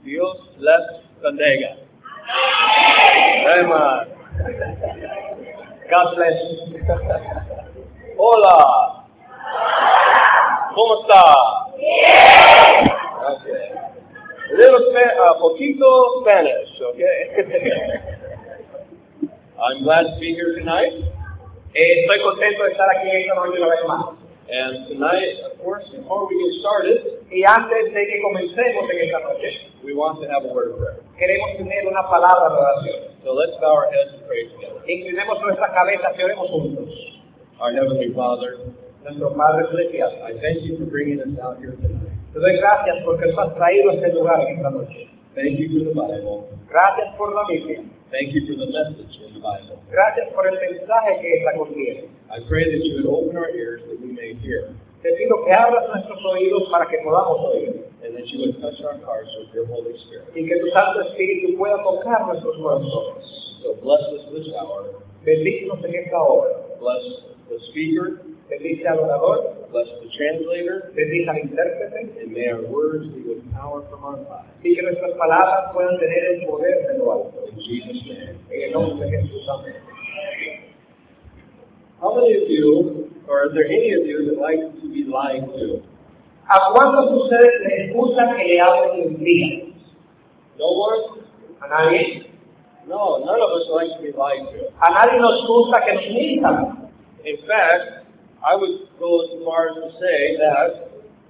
Dios les bendiga. Amen. God bless. Hola. ¿Cómo está? Okay. A little poquito Spanish, okay? I'm glad to be here tonight. Estoy contento de estar aquí esta noche una vez más. And tonight, of course, before we get started, Y antes de que comencemos en esta noche, we want to have a word of prayer. queremos tener una palabra de oración. So let's bow our heads and pray together. Inclinemos nuestras cabezas y oremos juntos. Our Heavenly Father, Nuestro Padre Celestial, I thank you for bringing us out here tonight. te doy gracias porque nos has traído a este lugar en esta noche. Thank you for the Bible. Gracias por la Biblia. Thank you for the message in the Bible. Gracias por el mensaje que esta contiene. I pray that you would open our ears that we may hear, Te pido que abras nuestros oídos para que podamos oír and that you would touch our hearts with your Holy Spirit. y que tu Santo Espíritu pueda tocar nuestros corazones. So bless us this hour. Bendícenos en esta hora. Bless the speaker. Bendice al orador, Bless the translator. bendice al intérprete And may our words be with power from on high. y que nuestras palabras puedan tener el poder de lo alto. In Jesus' name. En el nombre de Jesús, amén. How many of you, or are there any of you that like to be lied to? ¿A cuántos de ustedes les gusta que le hablen mentiras? No one? ¿A nadie? No, none of us like to be lied to. ¿A nadie nos gusta que nos mintan? In fact, I would go as far as to say that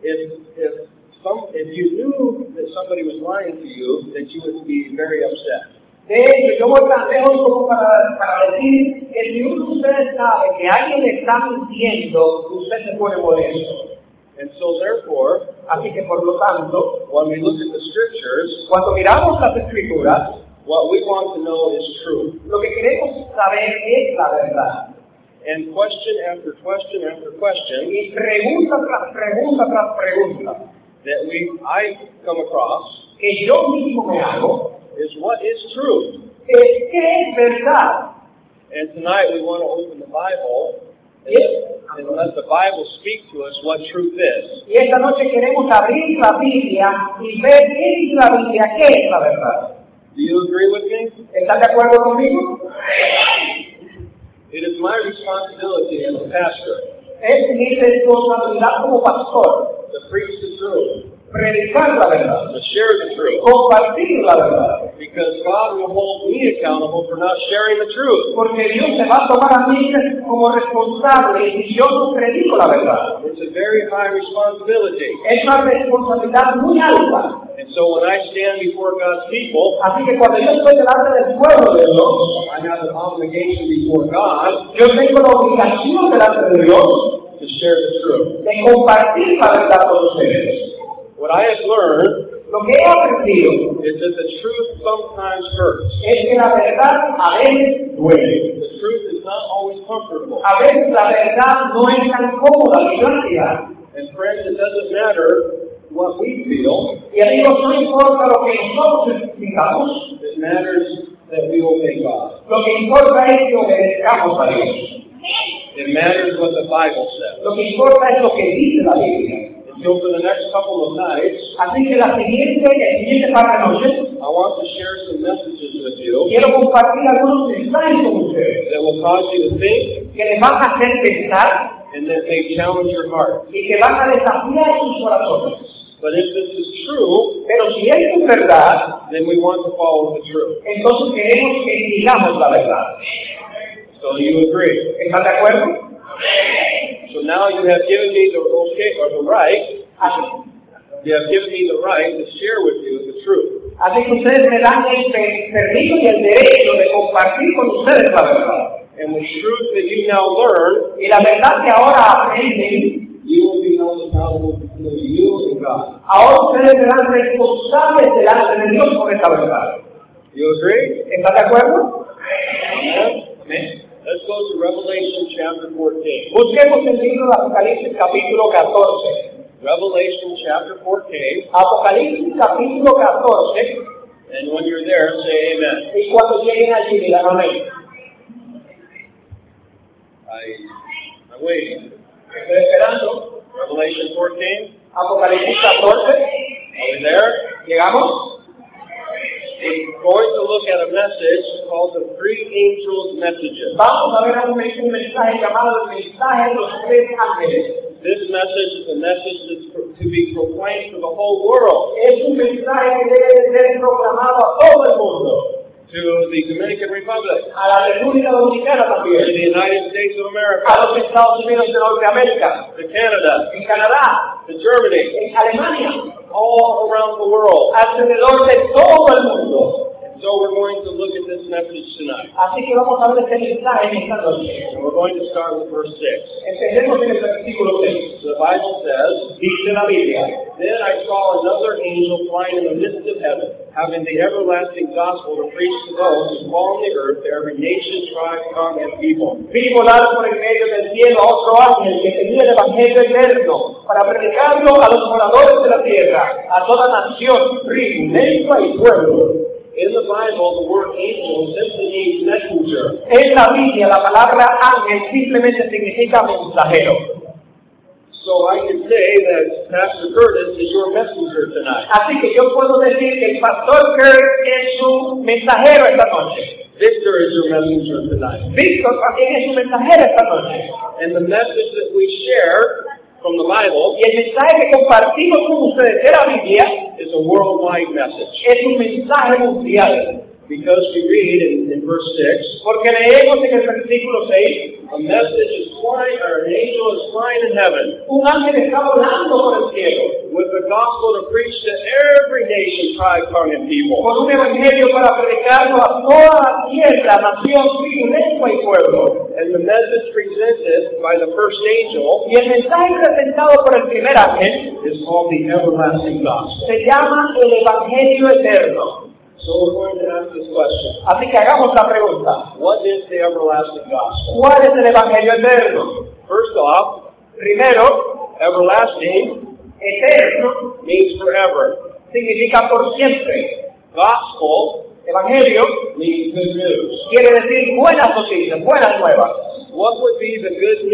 if you knew that somebody was lying to you, that you would be very upset. De hecho, yo voy tan lejos como para decir que si uno de ustedes sabe que alguien le está mintiendo, usted se pone molesto. And so therefore, Así que por lo tanto, when we look at the scriptures, cuando miramos las escrituras, what we want to know is truth. lo que queremos saber es la verdad. And question after question after question Y pregunta tras pregunta tras pregunta that I come across que yo mismo me hago is what is truth. es ¿qué es verdad? And tonight we want to open the Bible and let the Bible speak to us what truth is. Y esta noche queremos abrir la Biblia y ver qué dice la Biblia, qué es la verdad. Do you agree with me? ¿Están de acuerdo conmigo? It is my responsibility as a pastor Es mi responsabilidad como pastor to preach the truth, predicar la verdad, to share the truth, compartir la verdad, because God will hold me accountable for not sharing the truth. porque Dios me va a tomar a mí como responsable si yo no predico la verdad. It's a very high responsibility. Es una responsabilidad muy alta. And so when I stand before God's people, Así que cuando yo estoy delante del pueblo de Dios, I have an obligation before God yo tengo la obligación delante de Dios to share the truth. de compartir la verdad con ustedes. What I have learned Lo que he aprendido is that the truth sometimes hurts. es que la verdad a veces duele. The truth is not always comfortable. A veces la verdad no es tan cómoda ni gracia. And friends, it doesn't matter what we feel. Y amigos, no importa lo que nosotros necesitamos, It matters that we obey God. lo que importa es que obedezcamos a Dios. It matters what the Bible says. Lo que importa es lo que dice la Biblia. And so for the next couple of nights, Así que el siguiente par de noches, I want to share some messages with you quiero compartir algunos mensajes con ustedes that will cause you to think que les van a hacer pensar and that may challenge your heart. y que van a desafiar sus corazones. But if this is true, Pero si esto es verdad, then we want to follow the truth. entonces queremos que sigamos la verdad. So you agree? ¿Están de acuerdo? So now you have given me the okay or the right. You have given me the right to share with you the truth. Así que ustedes me dan el permiso y el derecho de compartir con ustedes la verdad. And the truth that you now learn, Y la verdad que ahora aprenden, you will be held accountable between you and God. ahora ustedes serán responsables delante de Dios por esta verdad. You agree? ¿Están de acuerdo? Amen? Amen. Let's go to Revelation chapter 14. Busquemos el libro de Apocalipsis capítulo 14. Revelation chapter 14. Apocalipsis capítulo 14. And when you're there, say amen. Y cuando lleguen allí, digan amén. I'm waiting. Estoy esperando. Revelation 14. Apocalipsis 14. Are we there? ¿Llegamos? going to look at a message called the Three Angels' Messages. Vamos a ver un mensaje llamado el mensaje de los tres ángeles. This message is a message that's to be proclaimed to the whole world. Es un mensaje que debe ser proclamado a todo el mundo. To the Dominican Republic, A la República Dominicana to también. the United States of A America, los Estados Unidos de Norteamérica. to Canada, En Canadá. to Germany, En Alemania. all around the world. Alrededor de todo el mundo. So we're going to look at this message tonight. Así que vamos a ver este mensaje en esta noche. And we're going to start with verse 6. Empecemos en el versículo 6. The Bible says, Dice la Biblia. Then I saw another angel flying in the midst of heaven, having the everlasting gospel to preach to those who dwell on the earth, to every nation, tribe, tongue, and people. Vi volar por el medio del cielo a otro ángel que tenía el evangelio eterno para predicarlo a los moradores de la tierra, a toda nación, tribu, lengua y pueblo. In the Bible, the word angel simply means messenger. En la Biblia, la palabra ángel simplemente significa mensajero. So I can say that Pastor Curtis is your messenger tonight. Así que yo puedo decir que el pastor Kurt es su mensajero esta noche. Victor is your messenger tonight. Víctor también es su mensajero esta noche. And the message that we share from the Bible Y el mensaje que compartimos con ustedes de la Biblia is a worldwide message. es un mensaje mundial. Because we read in verse 6, Porque leemos en el versículo 6, a message is flying, or an angel is flying in heaven un ángel está volando por el cielo with the gospel to preach to every nation, tribe, tongue, and people. con un evangelio para predicarlo a toda la tierra, nación, tribu, lengua y pueblo. And the message presented by the first angel Y el mensaje presentado por el primer ángel is called the everlasting gospel. se llama el evangelio eterno. So we're going to ask this question. Así que hagamos la pregunta. What is the everlasting gospel? ¿Cuál es el evangelio eterno? First off, Primero, everlasting eterno means forever. significa por siempre. Gospel Evangelio means good news. quiere decir buenas noticias, buenas nuevas. What would be the good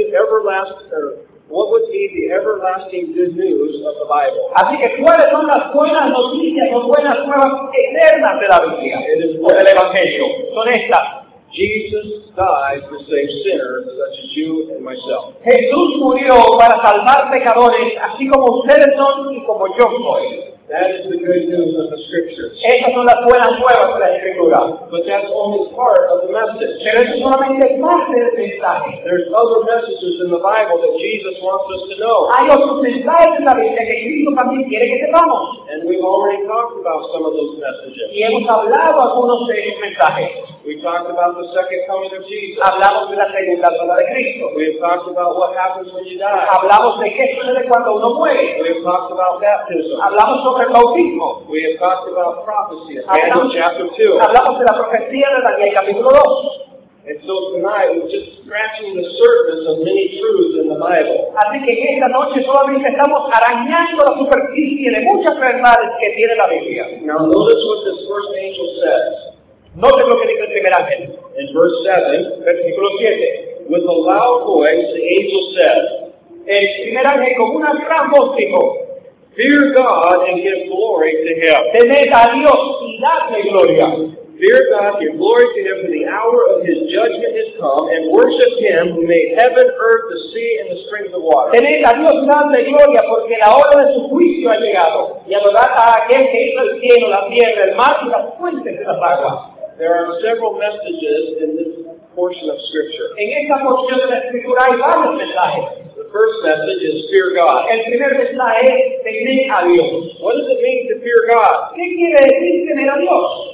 what would be the everlasting good news of the Bible? Así que, ¿cuáles son las buenas noticias o buenas nuevas eternas de la Biblia? O del Evangelio. Son estas. Jesus died to save sinners such as you and myself. Jesús murió para salvar pecadores, así como ustedes son y como yo soy. That is the good news of the Scriptures. Estas son las buenas nuevas de la Escritura. But that's only part of the message. Pero eso solamente es parte del mensaje. There's other messages in the Bible that Jesus wants us to know. Hay otros mensajes en la Biblia que Cristo también quiere que sepamos. And we've already talked about some of those messages. Y hemos hablado algunos de esos mensajes. We talked about the second coming of Jesus. Hablamos de la segunda venida de Cristo. We have talked about what happens when you die. Hablamos de qué sucede cuando uno muere. We have talked about baptism. Hablamos sobre el bautismo. We have talked about prophecy in Daniel chapter 2. Hablamos de la profecía de Daniel capítulo 2. And so tonight we're just scratching the surface of many truths in the Bible. Así que en esta noche solamente estamos arañando la superficie de muchas verdades que tiene la Biblia. Now notice what this first angel says. Noten lo que dice el primer ángel. In verse 7, Versículo 7. with a loud voice the angel said, El primer ángel con una gran voz dijo: Fear God and give glory to Him. Temed a Dios y dadle gloria. Fear God, give glory to Him, for the hour of His judgment is come, and worship Him who made heaven, earth, the sea, and the springs of water. Temed a Dios y dadle gloria, porque la hora de su juicio ha llegado. Y adorad a aquel que hizo el cielo, la tierra, el mar y las fuentes de las aguas. There are several messages in this portion of Scripture. En esta porción de la Escritura hay varios mensajes. The first message is fear God. El primer mensaje es temer a Dios. What does it mean to fear God? ¿Qué quiere decir temer a Dios?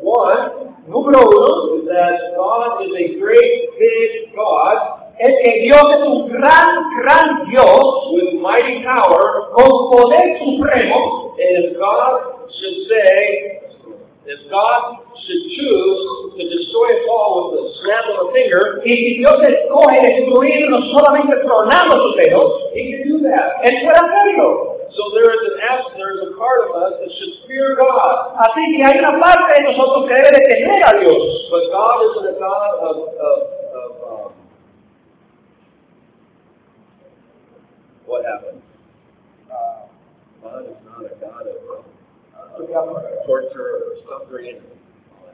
One, Número uno, is that God is a great, big God es que Dios es un gran Dios with mighty power, con poder supremo. and if God should choose to destroy us all with a snap of a finger, Y si Dios escoge destruirnos solamente tronando sus dedos, He can do that. Él puede hacerlo. So there is a part of us that should fear God. Así que hay una parte de nosotros que debe de temer a Dios. But God isn't a God of what happened? God is not a God of torture or suffering.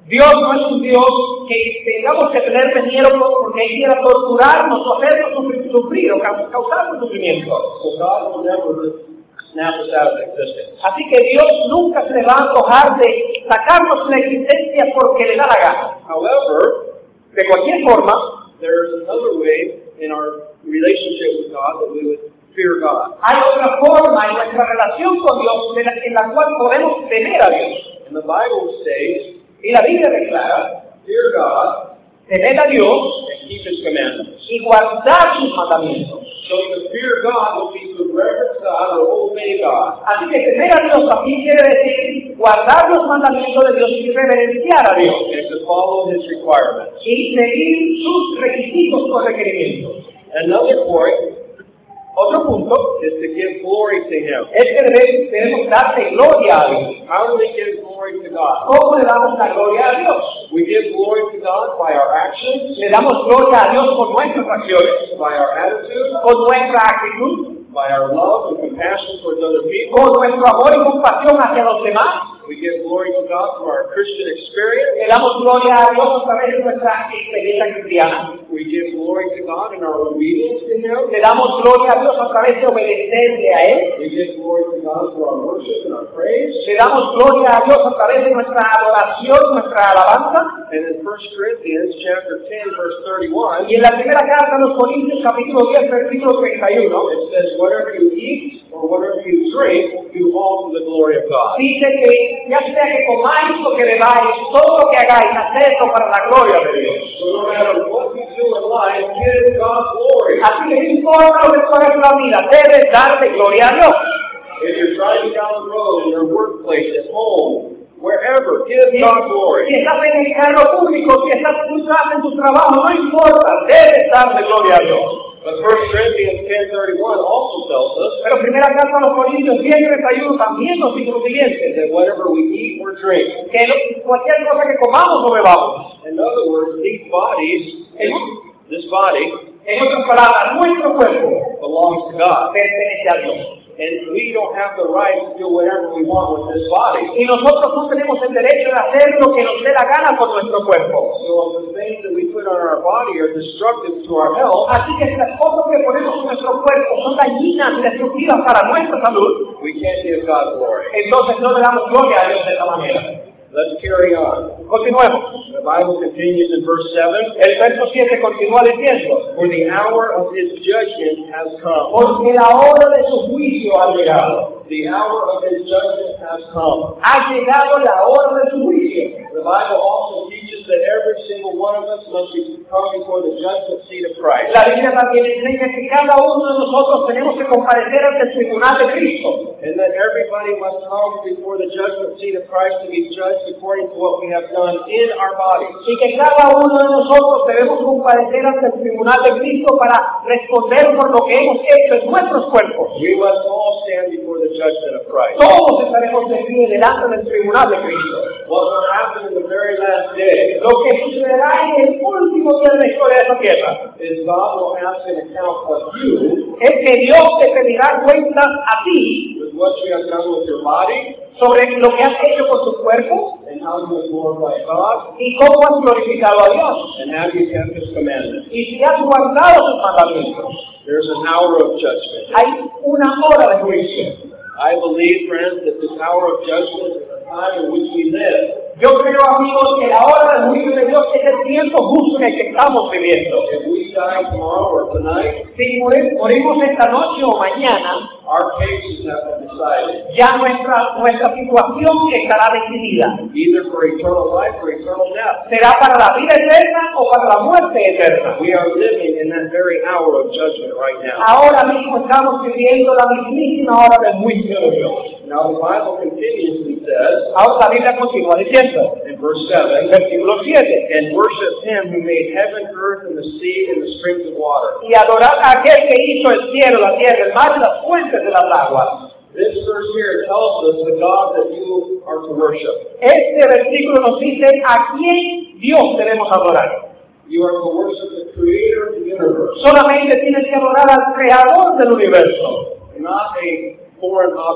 Dios no es un Dios que tengamos que tener miedo porque Él quiera torturarnos o hacernos sufrir o causarnos sufrimiento. So God will never snap us out of existence. Así que Dios nunca se le va a antojar de sacarnos la existencia porque le da la gana. However, De cualquier forma, there is another way in our relationship with God that we would fear God. hay otra forma en nuestra relación con Dios en la cual podemos temer a Dios. And the Bible states, Y la Biblia declara, fear God temer a Dios and keep His commandments. y guardar sus mandamientos. So to fear God will be to reverence God or obey God. Así que temer a Dios también quiere decir guardar los mandamientos de Dios y reverenciar a Dios. And to follow His requirements. Y seguir sus requisitos o requerimientos. Another point Otro punto is to give glory to Him. es que debemos darle gloria a Dios. How do we give glory to God? ¿Cómo le damos la gloria a Dios? We give glory to God by our actions, Le damos gloria a Dios con nuestras acciones, by our attitude, con nuestra actitud, by our love and compassion towards other people. con nuestro amor y compasión hacia los demás. We give glory to God for our Christian experience. Le damos gloria a Dios a través de nuestra experiencia cristiana. We give glory to God in our obedience to Him. Le damos gloria a Dios a través de obedecerle a Él. We give glory to God for our worship and our praise. Le damos gloria a Dios a través de nuestra adoración, nuestra alabanza. And in 1 Corinthians chapter 10, verse 31, Y en la primera carta a los Corintios, capítulo 10, versículo 31, it says, whatever you eat or whatever you drink, do all to the glory of God. dice que ya sea que comáis o que bebáis, todo lo que hagáis, hacedlo para la gloria de Dios. So no matter what you do in life, give God glory. Así que no importa lo que tú hagas en la vida, debes darle gloria a Dios. If you're driving down the road in your workplace, at home, wherever, give God glory. Si estás en el carro público, si estás en tu trabajo, no importa, debes darle gloria a Dios. But 1 Corinthians 10:31 also tells us Pero primera carta a los Corintios 10:31 también nos dice lo siguiente, that whatever we eat or drink, que cualquier cosa que comamos o bebamos, in other words, these bodies, this body en otras palabras, nuestro cuerpo belongs to God. pertenece a Dios. And we don't have the right to do whatever we want with this body. Y nosotros no tenemos el derecho de hacer lo que nos dé la gana con nuestro cuerpo. So if the things that we put on our body are destructive to our health, Así que si las cosas que ponemos en nuestro cuerpo son dañinas y destructivas para nuestra salud, we can't give God glory. entonces no le damos gloria a Dios de esa manera. Let's carry on. Continuemos. The Bible continues in verse 7. El verso 7 continúa diciendo, For the hour of His judgment has come. porque la hora de su juicio ha llegado. The hour of His judgment has come. Ha llegado la hora de su juicio. The Bible also teaches that every single one of us must come before the judgment seat of Christ. La Biblia también enseña que cada uno de nosotros tenemos que comparecer ante el tribunal de Cristo. And that everybody must come before the judgment seat of Christ to be judged according to what we have done in our bodies. Y que cada uno de nosotros debemos comparecer ante el tribunal de Cristo para responder por lo que hemos hecho en nuestros cuerpos. We must all stand before the judgment of Christ. Todos estaremos de pie delante del tribunal de Cristo. What will happen in the very last day Lo que sucederá en el último día de la historia de esta tierra is God will ask an account of you es que Dios te pedirá cuentas a ti with what you have done with your body sobre lo que has hecho con tu cuerpo and how you have glorified God y cómo has glorificado a Dios and how you kept His commandments. y si has guardado sus mandamientos. There's an hour of judgment. Hay una hora de juicio. I believe, friends, that this hour of judgment is the time in which we live. Yo creo, amigos, que la hora del juicio de Dios es el tiempo justo en el que estamos viviendo. If we die tomorrow or tonight, Si morimos esta noche o mañana, our cases have been decided, ya nuestra situación estará decidida. either for eternal life or eternal death. ¿Será para la vida eterna o para la muerte eterna? We are living in that very hour of judgment right now. Ahora mismo estamos viviendo la mismísima hora del juicio de Dios. Now the Bible continues and says, Ahora la Biblia continúa diciendo, in verse 7, versículo 7, and worship Him who made heaven, earth, and the sea, and the springs of water. y adorar a aquel que hizo el cielo, la tierra, el mar y las fuentes de las aguas. This verse here tells us the God that you are to worship. Este versículo nos dice a quién Dios debemos adorar. You are to worship the Creator of the universe, Solamente tienes que adorar al Creador del universo, not a foreign object.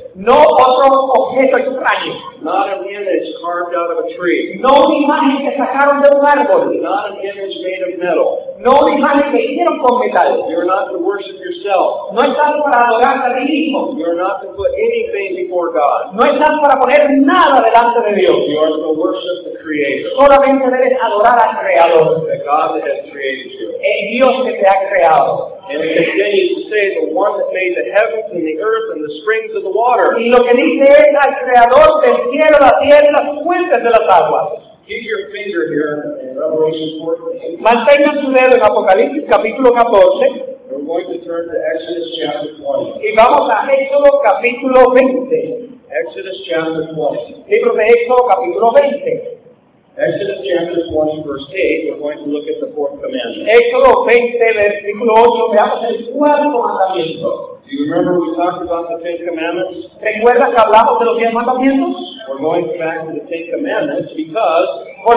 no otro objeto extraño, not an image carved out of a tree, no una imagen que sacaron de un árbol, not an image made of metal. no una imagen que hicieron con metal. You're not to worship yourself. No estás para adorarte a ti mismo, You're not to put anything before God. no estás para poner nada delante de Dios. You are to worship the Creator, Solamente debes adorar al Creador, the God that has created you. el Dios que te ha creado. And it continues to say, the one that made the heavens and the earth and the springs of the water. Y lo que dice es al Creador del cielo, la tierra y las fuentes de las aguas. Keep your finger here in Revelation 14. Mantengan su dedo en Apocalipsis capítulo 14 We're going to turn to Exodus chapter 20. y vamos a Éxodo capítulo 20. Exodus chapter 20. Libro de Éxodo capítulo 20. Exodus chapter 20, verse 8, we're going to look at the fourth commandment. Éxodo 20, versículo 8, veamos el cuarto mandamiento. Do you remember we talked about the Ten Commandments? ¿Recuerdas que hablamos de los 10 mandamientos? We're going back to the Ten Commandments because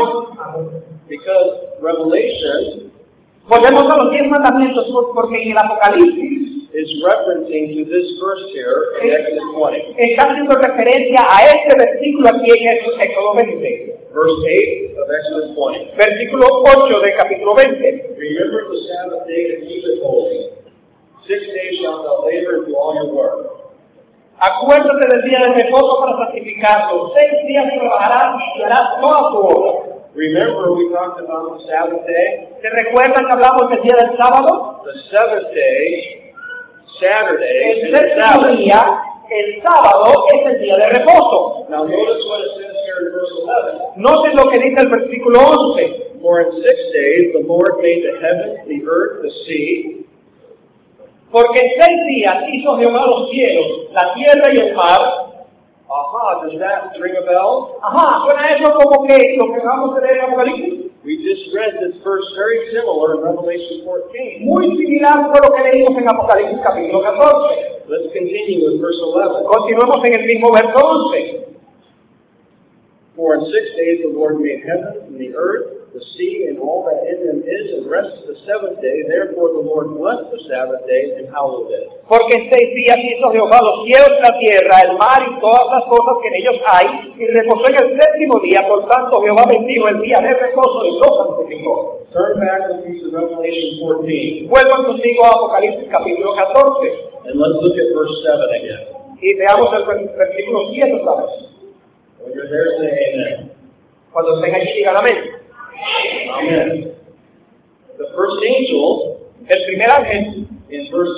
Revelation Volvemos a los 10 mandamientos porque en el Apocalipsis is referencing to this verse here in Exodus 20. está haciendo referencia a este versículo aquí en Éxodo 20. Verse 8 of Exodus 20. Versículo 8 del capítulo 20. Remember the Sabbath day to keep it holy. 6 days shalt thou labor and do all your work. Acuérdate del día de reposo para santificarlo. 6 días trabajarás y harás toda tu obra. Remember we talked about the Sabbath day? ¿Te recuerdan que hablamos del día del sábado? The seventh day, Saturday, El is the séptimo Sabbath. día, el sábado, es el día de reposo. Now notice what it says here in verse 11. Noten lo que dice el versículo 11. For in 6 days the Lord made the heavens, the earth, the sea. Porque en 6 días hizo Jehová los cielos, la tierra y el mar. Aha, does that ring a bell? Ajá, suena eso como que lo que vamos a leer en Apocalipsis. We just read this verse very similar in Revelation 14. Muy similar fue lo que leímos en Apocalipsis capítulo 14. Let's continue with verse 11. Continuemos en el mismo verso 11. For in 6 days the Lord made heaven and the earth, the sea, and all that in them is, and rested the seventh day. Therefore the Lord blessed the Sabbath day and hallowed it. Porque en 6 días hizo Jehová los cielos, la tierra, el mar y todas las cosas que en ellos hay, y reposó en el séptimo día. Por tanto Jehová bendijo el día de reposo y lo santificó. Turn back with me to Revelation 14, Vuelvan conmigo a Apocalipsis capítulo 14 and let's look at verse 7 again. y veamos el versículo 7 otra vez. When you're there, say amen. Cuando estén allí digan amén. Amen. The first angel, El primer ángel, in verse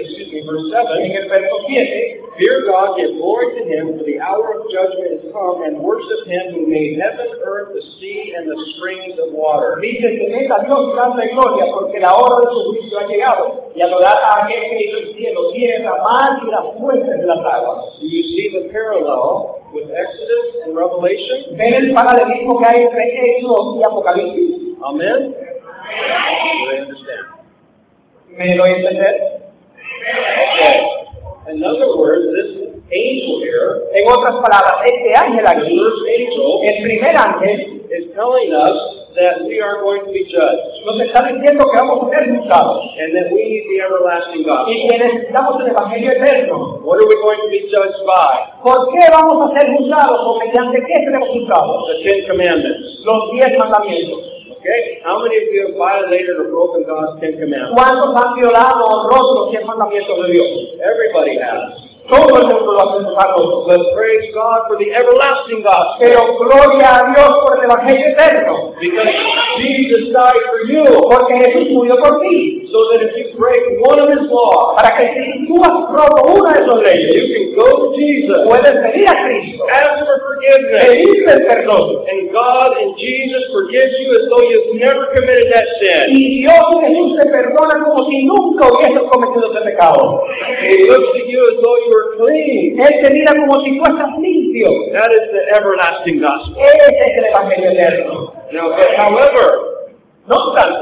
7, en el verso 7, fear God, give glory to Him, for the hour of judgment is come, and worship Him who made heaven, earth, the sea, and the springs of water. dice: temed a Dios, grande gloria, porque la hora de su juicio ha llegado, y adorad a aquel que hizo el cielo, tierra, mar y las fuentes de las aguas. Do you see the parallel with Exodus and Revelation? ¿Ven el paralelismo que hay entre Éxodo y Apocalipsis? Amen? Do they understand? ¿Me doy a entender? Okay. In other words, this angel here, En otras palabras, este ángel the aquí, first angel, el primer ángel, is telling us that we are going to be judged, nos está diciendo que vamos a ser juzgados and that we need the everlasting gospel. y que necesitamos el Evangelio eterno. What are we going to be judged by? ¿Por qué vamos a ser juzgados o mediante qué seremos juzgados? The Ten Commandments. Los 10 mandamientos. Okay? How many of you have violated or broken God's Ten Commandments? ¿Cuántos han violado o roto los 10 mandamientos de Dios? Everybody has. Todo el mundo lo ha roto. But praise God for the everlasting gospel. Pero gloria a Dios por el Evangelio eterno. Because Jesus died for you. Porque Jesús murió por ti. So that if you break one of His laws, Para que si tú has roto una de sus leyes, you can go to Jesus, puedes venir a Cristo, ask for forgiveness, pedirle el perdón. and God and Jesus forgives you as though you've never committed that sin. Y Dios Jesús te perdona como si nunca hubieses cometido ese pecado. He looks at you as though you were clean. Él te mira como si tú estás limpio. That is the everlasting gospel. Ese es el Evangelio eterno. Now, but however, No obstante,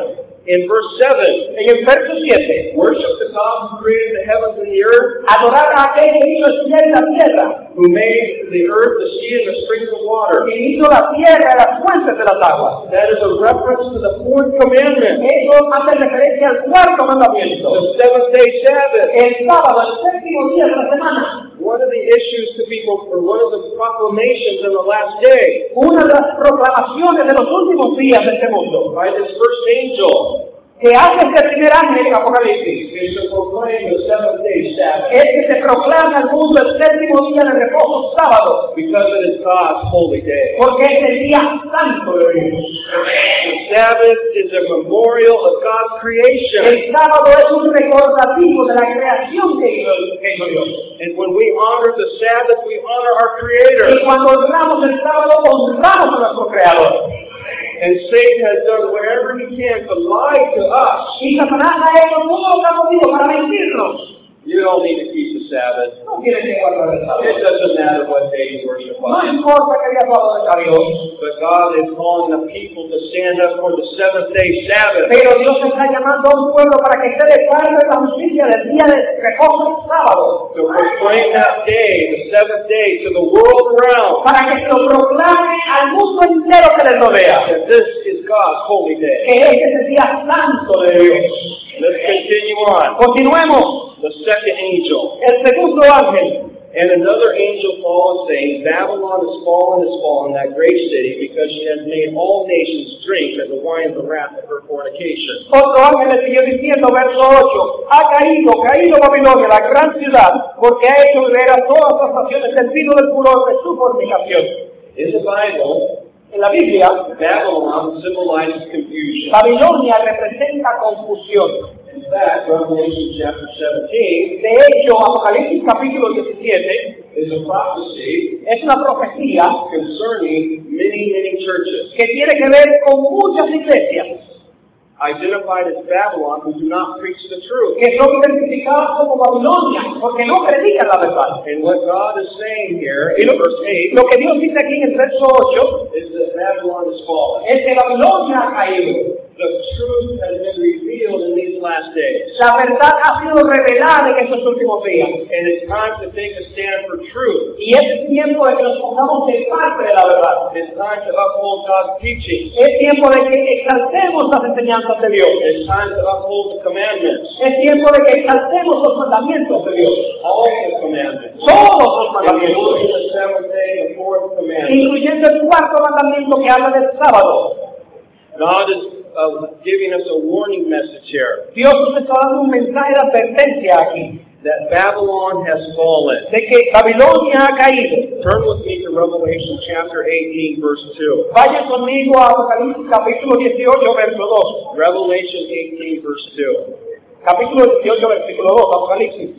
In verse 7, En el verso 7, worship the God who created the heavens and the earth, adorar a aquel que hizo el cielo y la tierra, who made the earth, the sea, and the springs of water. que hizo la tierra y las fuentes de las aguas. That is a reference to the fourth commandment, Eso hace referencia al cuarto mandamiento. the seventh-day Sabbath. El sábado, el séptimo día de la semana. One of the issues to people, or one of the proclamations in the last day, Una de las proclamaciones de los últimos días de este mundo, by this first angel, que hace este primer ángel en Apocalipsis, is to proclaim the seventh-day Sabbath, es que se proclama al mundo el séptimo día de reposo sábado, because it is God's holy day. porque es el día santo de Dios. The Sabbath is a memorial of God's creation. El sábado es un recordativo de la creación que hizo Dios. And when we honor the Sabbath, we honor our Creator. Y cuando honramos el sábado, honramos a nuestro Creador. And Satan has done whatever he can to lie to us. Y Satanás ha hecho todo lo que ha podido para mentirnos. You don't need to keep the Sabbath. No tienes que guardar el It sábado. doesn't matter what day you worship No on. importa que día tú adores a Dios. But God is calling the people to stand up for the seventh-day Sabbath. Pero Dios está llamando a un pueblo para que esté de parte de la justicia del día de reposo sábado. To proclaim that day, the seventh day, to the world around. Para que se lo proclame al mundo entero que les rodea. That this is God's holy day. Que este es el día santo de Dios. Let's continue on. Continuemos. The second angel. El segundo ángel. And another angel followed, saying, Babylon is fallen, that great city, because she has made all nations drink of the wine of the wrath of her fornication. Otro ángel le siguió diciendo, verso 8, ha caído Babilonia, la gran ciudad, porque ha hecho beber a todas las naciones el vino del furor de su fornicación. In the Bible, En la Biblia, Babylon symbolizes confusion. Babilonia representa confusión. In fact, Revelation chapter 17 De hecho, Apocalipsis capítulo 17 is a prophecy es una profecía concerning many churches, que tiene que ver con muchas iglesias identified as Babylon, who do not preach the truth. que son identificadas como Babilonia porque no predican la verdad. And what God is saying here Y in lo, verse 8 lo que Dios dice aquí en el verso 8 is that Babylon is fallen. es que Babilonia ha caído. The truth has been revealed in these last days. La verdad ha sido revelada en estos últimos días. And it's time to take a stand for truth. Y es tiempo de que nos pongamos de parte de la verdad. It's time to uphold God's teaching. Es tiempo de que exaltemos las enseñanzas de Dios. It's time to uphold the commandments. Es tiempo de que exaltemos los mandamientos de Dios. All the commandments. Todos los mandamientos. Including the seventh day, the fourth commandment. Incluyendo el cuarto mandamiento que habla del sábado. God is giving us a warning message here. Dios nos está dando un mensaje de advertencia aquí. That Babylon has fallen. De que Babilonia ha caído. Turn with me to Revelation chapter 18, verse 2. Vaya conmigo a Apocalipsis capítulo 18, verso 2. Revelation 18, verse 2. Capítulo 18, versículo 2, Apocalipsis.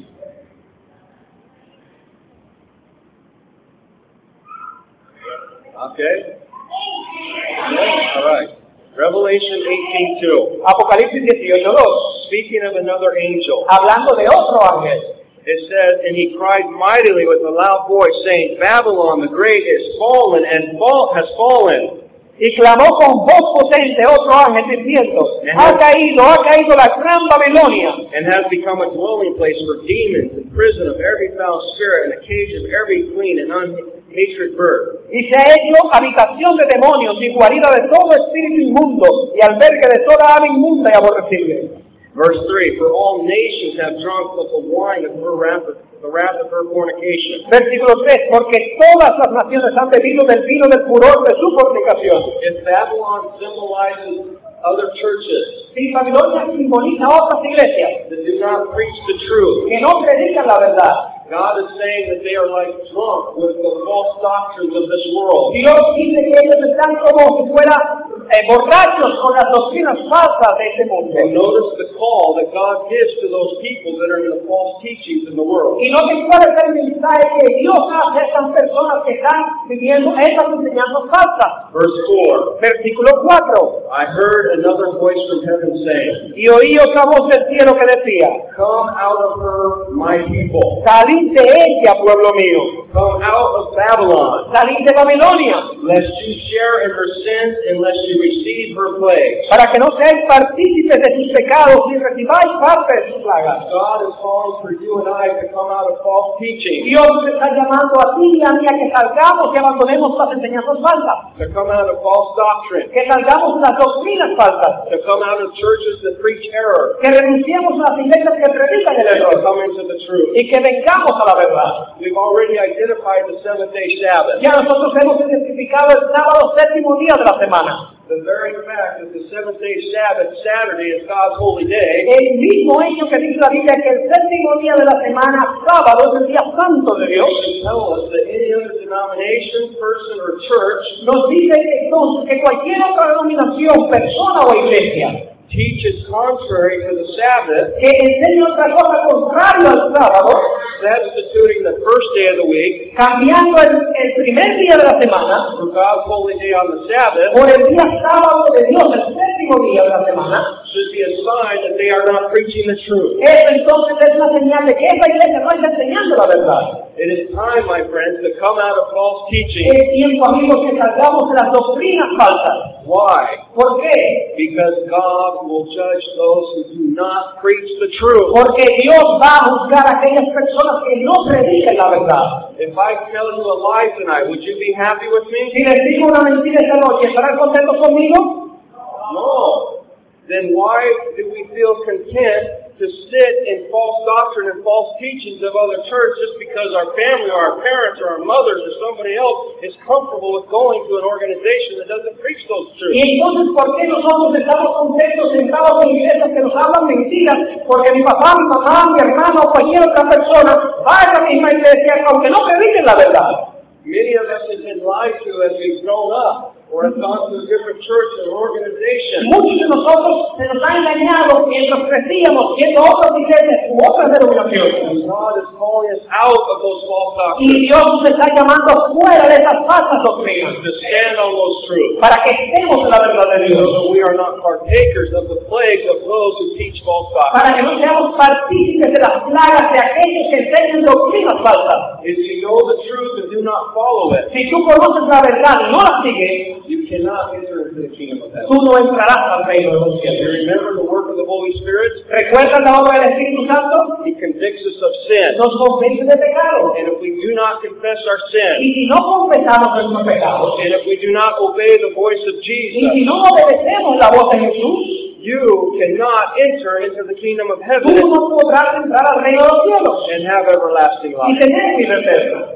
Okay? All right. Revelation 18:2. Apocalipsis 18:2. Speaking of another angel, Hablando de otro ángel. it says, And he cried mightily with a loud voice, saying, Babylon the great is fallen, and has fallen. Y clamó con voz potente otro ángel diciendo, ha caído la gran Babilonia. And has become a dwelling place for demons, and prison of every foul spirit, and a cage of every clean and unhatred bird. Y se ha hecho habitación de demonios y guarida de todo espíritu inmundo y albergue de toda ave inmunda y aborrecible. Verse 3, For all nations have drunk of the wine of her wrath, the wrath of her fornication. Versículo 3, porque todas las naciones han bebido del vino del furor de su fornicación. If Babylon symbolizes other churches Si Babilonia simboliza otras iglesias that do not preach the truth, que no predican la verdad, God is saying that they are like drunk with the false doctrines of this world. Dios dice que ellos están como si fueran borrachos con las doctrinas falsas de este mundo. And notice the call that God gives to those people that are in the false teachings in the world. Y no te puede ser el mensaje que Dios hace a estas personas que están viviendo estas enseñanzas falsas. Verse 4, Versículo 4. I heard another voice from heaven saying, Y oí otra voz del cielo que decía, Come out of her, my people, salid salid de ella, pueblo mío. Come out of Babylon, Salid de Babilonia, lest you share in her sins, and lest you receive her plagues. para que no seáis partícipes de sus pecados ni recibáis parte de sus plagas. God is calling for you and I to come out of false teaching, Dios te está llamando a ti y a mí a que salgamos y abandonemos las enseñanzas falsas, to come out of false doctrine, que salgamos de las doctrinas falsas, to come out of churches that preach error, que renunciemos a las iglesias que predican el and to error come into the truth. y que vengamos a la verdad. We've already identified the seventh-day Sabbath. Ya nosotros hemos identificado el sábado, séptimo día de la semana. The very fact that the seventh-day Sabbath, Saturday, is God's holy day, El mismo hecho que dice la Biblia que el séptimo día de la semana, sábado, es el día santo de Dios, should tell us that any other denomination, person, or church nos dice entonces que cualquier otra denominación, persona o iglesia teaches contrary to the Sabbath, que enseñe otra cosa contraria al sábado, substituting the first day of the week cambiando el primer día de la semana for God's holy day on the Sabbath, por el día sábado de Dios, el séptimo día de la semana, should be a sign that they are not preaching the truth. eso entonces es una señal de que esa iglesia no está enseñando la verdad. It is time, my friends, to come out of false teaching. Es tiempo, amigos, que salgamos de las doctrinas falsas. Why? ¿Por qué? Because God will judge those who do not preach the truth. Porque Dios va a juzgar a aquellas personas que no predican la verdad. If I tell you a lie tonight, would you be happy with me? Si les digo una mentira esta noche, ¿estarán contentos conmigo? No. Then why do we feel content to sit in false doctrine and false teachings of other churches just because our family or our parents or our mothers or somebody else is comfortable with going to an organization that doesn't preach those truths? Y entonces, ¿por qué nosotros estamos contentos sentados en iglesias que nos hablan mentiras? Porque mi papá, mi mamá, mi hermano o cualquier otra persona va a esa misma iglesia aunque no prediquen la verdad. Many of us have been lied to as we've grown up or have gone to a different church or organization. Muchos de nosotros se nos ha engañado mientras crecíamos siendo otras iglesias u otras denominaciones. And God is calling us out of those false doctrines Y Dios nos está llamando fuera de esas falsas doctrinas to stand on those truths, para que estemos en la verdad de Dios, so we are not partakers of the plagues of those who teach false doctrines. para que no seamos partícipes de las plagas de aquellos que enseñan doctrinas falsas. If you know the truth and do not follow it, Si tú conoces la verdad y no la sigues, you cannot enter into the kingdom of heaven. tú no entrarás al reino de los You cielos. remember the work of the Holy Spirit? ¿Recuerdas la obra del Espíritu Santo? He convicts us of sin. Nos convence de pecado. And if we do not confess our sin, Y si no confesamos nuestros pecados, and if we do not obey the voice of y si Jesus, no obedecemos la voz de Jesús, you cannot enter into the kingdom of tú heaven no podrás entrar al reino de los cielos and have everlasting y life. tener vida eterna.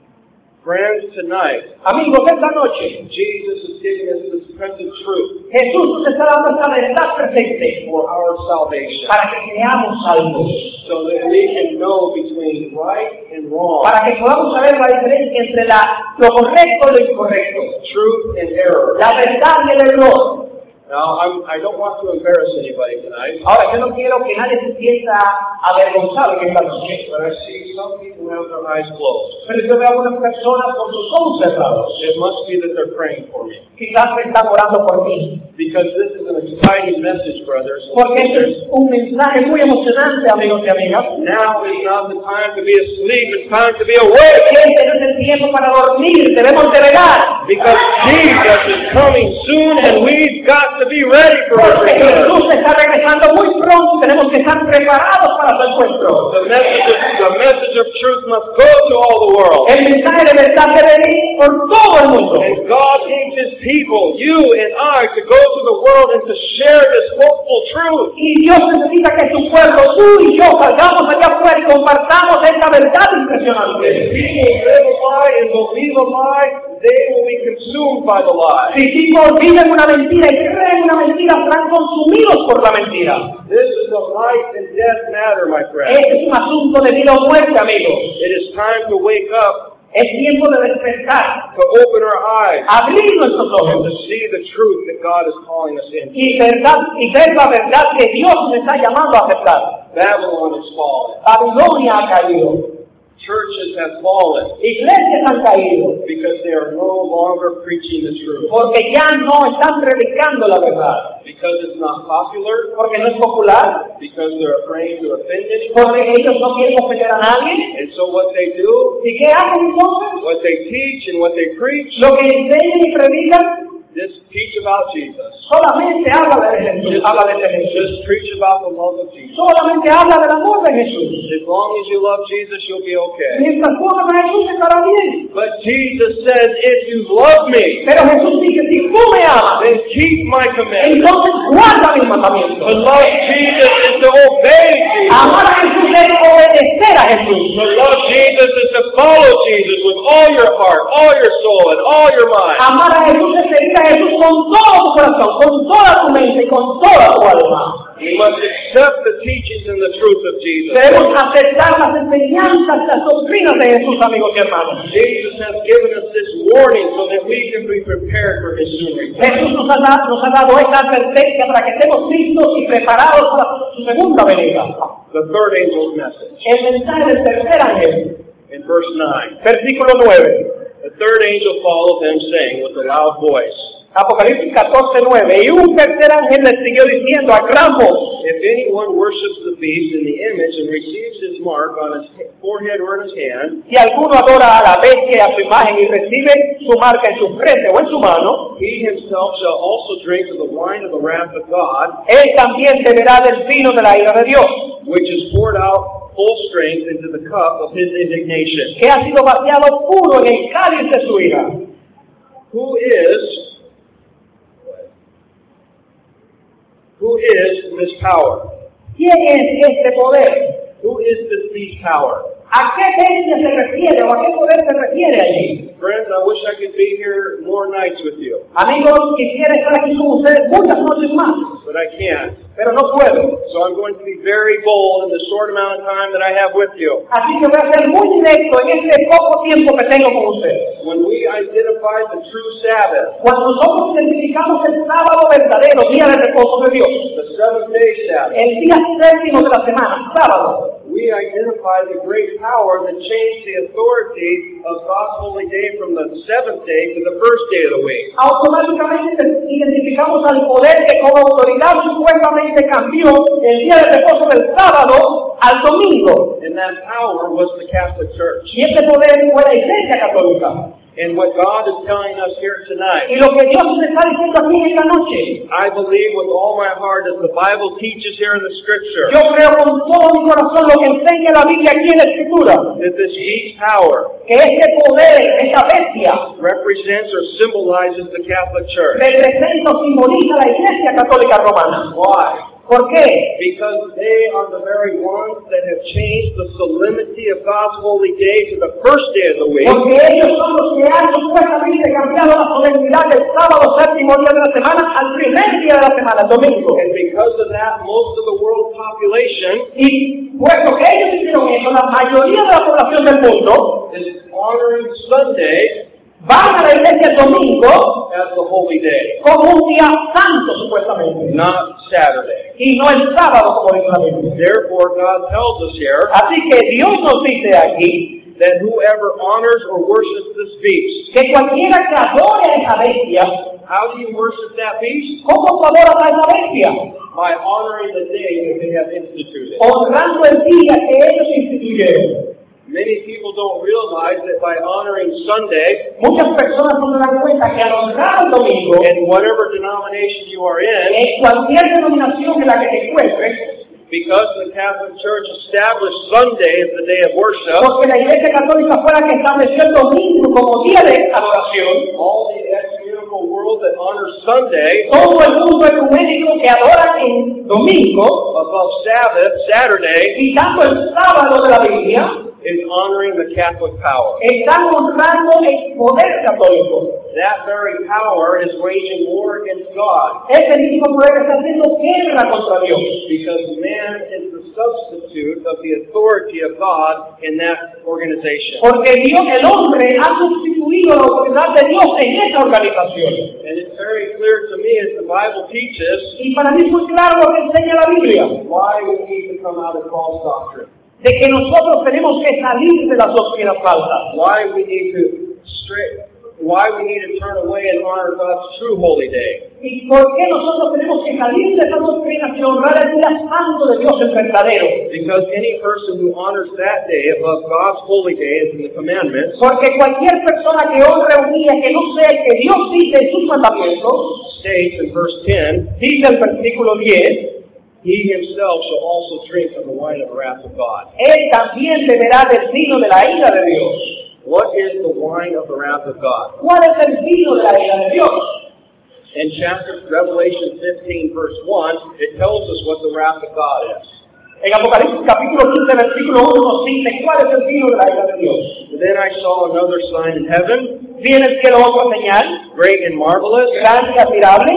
Friends, tonight, Amigos, esta noche Jesus is giving us this present truth Jesús nos está dando esta verdad presente for our salvation, para que seamos salvos, so that we can know between right and wrong, para que podamos saber la diferencia entre lo correcto y lo incorrecto, truth and error. la verdad y el error. Now, I don't want to embarrass anybody tonight, Ahora, yo no quiero que nadie se sienta avergonzado en esta noche, but I see some people have their eyes closed. pero yo veo a algunas personas con sus ojos cerrados. It must be that they're praying for me. Quizás me están orando por mí, Because this is an exciting message, brothers. porque este es un mensaje muy emocionante, amigos y amigas. Now is not the time to be asleep, it's time to be awake. Este no es el tiempo para dormir, debemos de velar. Because Jesus is coming soon and we've got to be ready for his Porque return. Jesús está regresando muy pronto, tenemos que estar preparados para su encuentro. The message of truth must go to all the world. El mensaje de verdad debe ir por todo el mundo. And God needs his people, you and I, to go to the world and to share this hopeful truth. Y Dios necesita que su pueblo, tú y yo, salgamos allá afuera y compartamos esta verdad If impresionante. people live a lie and believe a lie, they will be consumed by the lie. Si chicos viven una mentira y creen una mentira, serán consumidos por la mentira. This is a life and death matter, my friend. Este es un asunto de vida o muerte, amigos. It is time to wake up, Es tiempo de despertar, to open our eyes, abrir nuestros and to ojos see the truth that God is calling us into. y ver la verdad que Dios nos está llamando a aceptar. Babylon is fallen. Babilonia ha caído. Churches have fallen Iglesias han caído because they are no longer preaching the truth. porque ya no están predicando la verdad. Because it's not popular, Porque no es popular, because they're afraid to offend anyone. porque ellos no quieren ofender a nadie. And so what they do, ¿Y qué hacen entonces? what they teach and what they preach, Lo que enseñan y predican just teach about Jesus. solamente habla de Jesús, habla de Jesús. Just preach about the love of Jesus. Solamente habla del amor de Jesús. As long as you love Jesus, you'll be okay. Mientras tú amas a Jesús estará bien. But Jesus says, if you love me, Pero Jesús dice, si tú me amas, then keep my commandments. entonces guarda mis mandamientos. To love Jesus is to obey Jesus. Amar a Jesús es obedecer a Jesús. To love Jesus is to follow Jesus with all your heart, all your soul, and all your mind. Amar a Jesús es seguir a Jesús con todo tu corazón, con toda tu mente, con toda tu alma. We must accept the teachings and the truth of Jesus. Debemos aceptar las enseñanzas, las doctrinas de Jesús, amigos y hermanos. Jesus has given us this warning so that we can be prepared for His soon return. Jesús nos ha dado esta advertencia para que estemos listos y preparados para su segunda venida. The third angel's message El mensaje del tercer ángel, in verse 9. versículo 9. The third angel followed them, saying with a loud voice, Apocalipsis 14:9. Y un tercer ángel le siguió diciendo a gran voz: if anyone worships the beast in the image and receives his mark on his forehead or in his hand, si alguno adora a la bestia y a su imagen y recibe su marca en su frente o en su mano, he himself shall also drink of the wine of the wrath of God, él también beberá del vino de la ira de Dios, which is poured out full strength into the cup of his indignation. que ha sido vaciado puro en el cáliz de su ira. Who is this power? ¿Quién es este poder? Who is this beast power? ¿A qué bestia se refiere o a qué poder se refiere allí? Friends, I wish I could be here more nights with you, Amigos, quisiera estar aquí con ustedes muchas noches más, but I can't. pero no puedo. So I'm going to be very bold in the short amount of time that I have with you. Así que voy a ser muy directo en este poco tiempo que tengo con ustedes. When we identify the true Sabbath, Cuando nosotros identificamos el sábado verdadero, día de reposo de Dios, the seventh-day Sabbath, el día séptimo de la semana, sábado, we identify the great power that changed the authority of God's holy day from the seventh day to the first day of the week. automáticamente identificamos al poder que con autoridad supuestamente cambió el día de reposo del sábado al domingo. And that power was the Catholic Church. Y este poder fue la Iglesia Católica. And what God is telling us here tonight, Y lo que Dios nos está diciendo aquí esta noche, I believe with all my heart, as the Bible teaches here in the Scripture, yo creo con todo mi corazón lo que enseña la Biblia aquí en la Escritura, that this beast power que este poder, esta bestia, represents or symbolizes the Catholic Church. representa o simboliza la Iglesia Católica Romana. Why? ¿Por qué? Because they are the very ones that have changed the solemnity of God's holy day to the first day of the week. Porque ellos son los que han supuestamente cambiado la solemnidad del sábado séptimo día de la semana al primer día de la semana, el domingo. And because of that, most of the world population Y puesto que ellos hicieron eso, la mayoría de la población del mundo is honoring Sunday van a la iglesia el domingo as the holy day, como un día santo supuestamente, not Saturday. y no el sábado como dice la Biblia. Therefore, God tells us here Así que Dios nos dice aquí that whoever honors or worships this beast, que cualquiera que adore a esa bestia, how do you worship that beast? ¿cómo tú adoras a esa bestia? By honoring the day that they have instituted. Honrando el día que ellos instituyeron. Many people don't realize that by honoring Sunday, Muchas personas no se dan cuenta que al honrar el domingo, in whatever denomination you are in, en cualquier denominación en la que te encuentres, because the Catholic Church established Sunday as the day of worship, porque la Iglesia Católica fue la que estableció el domingo como día de adoración, all the ecumenical world that honors Sunday todo el mundo ecuménico que adora en domingo, above Sabbath, Saturday, quitando el sábado de la Biblia, is honoring the Catholic power. están honrando el poder católico. That very power is waging war against God, Ese mismo poder está haciendo guerra contra Dios. because man is the substitute of the authority of God in that organization. Porque Dios, el hombre, ha sustituido la autoridad de Dios en esa organización. And it's very clear to me as the Bible teaches Y para mí es muy claro lo que enseña la Biblia. why we need to come out of false doctrine. de que nosotros tenemos que salir de las doctrinas falsas. Why we need to turn away and honor God's true holy day. ¿Y por qué nosotros tenemos que salir de esas doctrinas y honrar el día santo de Dios el verdadero? Because any person who honors that day above God's holy day as in the commandments Porque cualquier persona que honre un día que no sea el que Dios dice en sus mandamientos, states in verse 10, dice el versículo 10, he himself shall also drink of the wine of the wrath of God. él también beberá del vino de la ira de Dios. What is the wine of the wrath of God? ¿Cuál es el vino de la ira de Dios? In Revelation 15, verse 1, it tells us what the wrath of God is. En Apocalipsis capítulo 15, versículo 1 nos dice cuál es el vino de la ira de Dios. Then I saw another sign in heaven, Vi en el cielo otra señal, great and marvelous, grande y admirable,